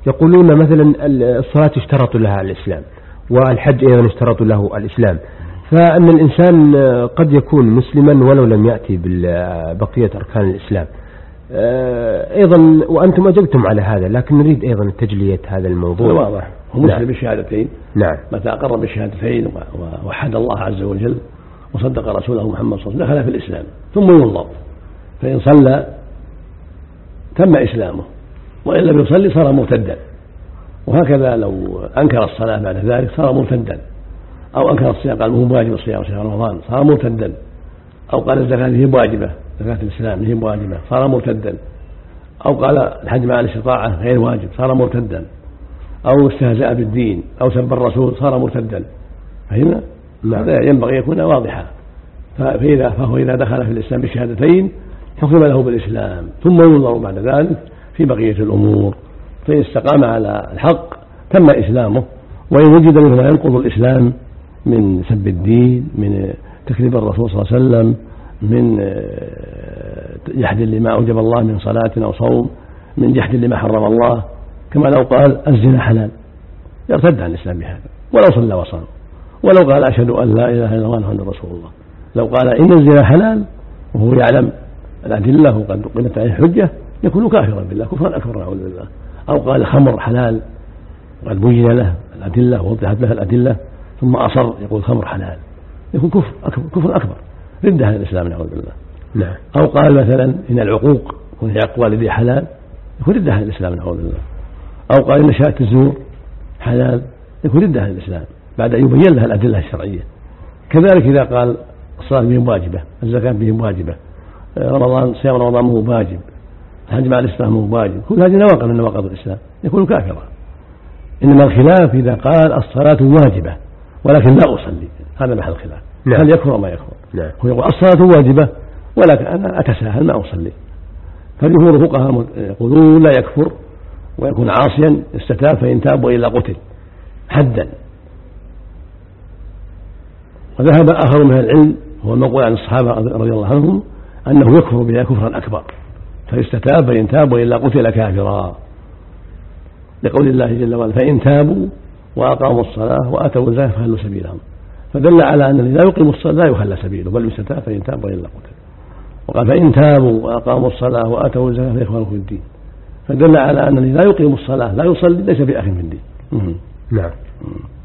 يقولون مثلا الصلاة اشترط لها الإسلام، والحج أيضا اشترط له الإسلام، فأن الإنسان قد يكون مسلما ولو لم يأتي ببقية أركان الإسلام أيضا، وأنتم أجبتم على هذا، لكن نريد أيضا تجلية هذا الموضوع. واضح، هو مسلم بالشهادتين. نعم. متى أقر بالشهادتين ووحد الله عز وجل وصدق رسوله محمد صلى الله عليه وسلم دخل في الإسلام، ثم ينظر، فإن صلى تم إسلامه، وإن لم يصلي صار مرتدا، وهكذا لو أنكر الصلاة بعد ذلك صار مرتدا، أو أنكر الصيام قال هو واجب الصيام شهر رمضان صار مرتدا، أو قال الزكاة هي واجبة، زكاة الإسلام هي واجبة صار مرتدا، أو قال الحج مع الاستطاعة غير واجب صار مرتدا، أو استهزأ بالدين أو سب الرسول صار مرتدا. فهمنا؟ هذا ينبغي يكون واضحا. فهو إذا دخل في الإسلام بالشهادتين حكم له بالإسلام، ثم ينظر بعد ذلك في بقية الأمور، فإن استقام على الحق تم إسلامه، وإن وجد منه ما ينقض الإسلام من سب الدين، من تكذيب الرسول صلى الله عليه وسلم، من جحد لما أوجب الله من صلاة أو صوم، من جحد لما حرم الله، كما لو قال الزنا حلال يرتد عن الإسلام بهذا، ولو صلى وصام، ولو قال أشهد أن لا إله إلا الله محمد رسول الله، لو قال إن الزنا حلال وهو يعلم الأدلة وقد قيمت عليه الحجة يكون كافرا بالله كفرا أكبر نعوذ بالله. أو قال الخمر حلال وقد بين له الأدلة ووضحت له الأدلة ثم أصر يقول الخمر حلال يكون كفر أكبر ردة عن الإسلام نعوذ بالله. نعم. أو قال مثلا إن العقوق وهي والدي حلال يكون ردة عن الإسلام نعوذ بالله. أو قال إن شهادة الزور حلال يكون ردة عن الإسلام بعد أن يبين لها الأدلة الشرعية. كذلك إذا قال الصلاة بهم واجبة، الزكاة بهم واجبة، رمضان صيام رمضان هو واجب، الحج مع الإسلام هو واجب، كل هذه نواقض من نواقض الإسلام يكون كافرا. إنما الخلاف إذا قال الصلاة واجبة ولكن لا أصلي، هذا محل الخلاف. نعم. هل يكفر ما يكفر؟ نعم. هو يقول الصلاة واجبة ولكن أنا أتساهل ما أصلي، فجمهور الفقهاء يقولون لا يكفر ويكون عاصيا استتاب فإن تاب وإلا قتل حدا. وذهب آخر من العلم هو المنقول عن الصحابة رضي الله عنهم أنه يكفر بها كفرا أكبر، فاستتاب فإن تاب وإلا قتل كافرا، لقول الله جل وعلا فإن تابوا وأقاموا الصلاة وآتوا الزكاة فخلوا سبيلهم، فدل على أن الذي لا يقيم الصلاة لا يخلى سبيله بل يستتاب فإن تاب وإلا قتل. وقال فإن تابوا وأقاموا الصلاة وآتوا الزكاة فإخوانكم في الدين، فدل على أن الذي لا يقيم الصلاة لا يصلي ليس بأخ في الدين. نعم.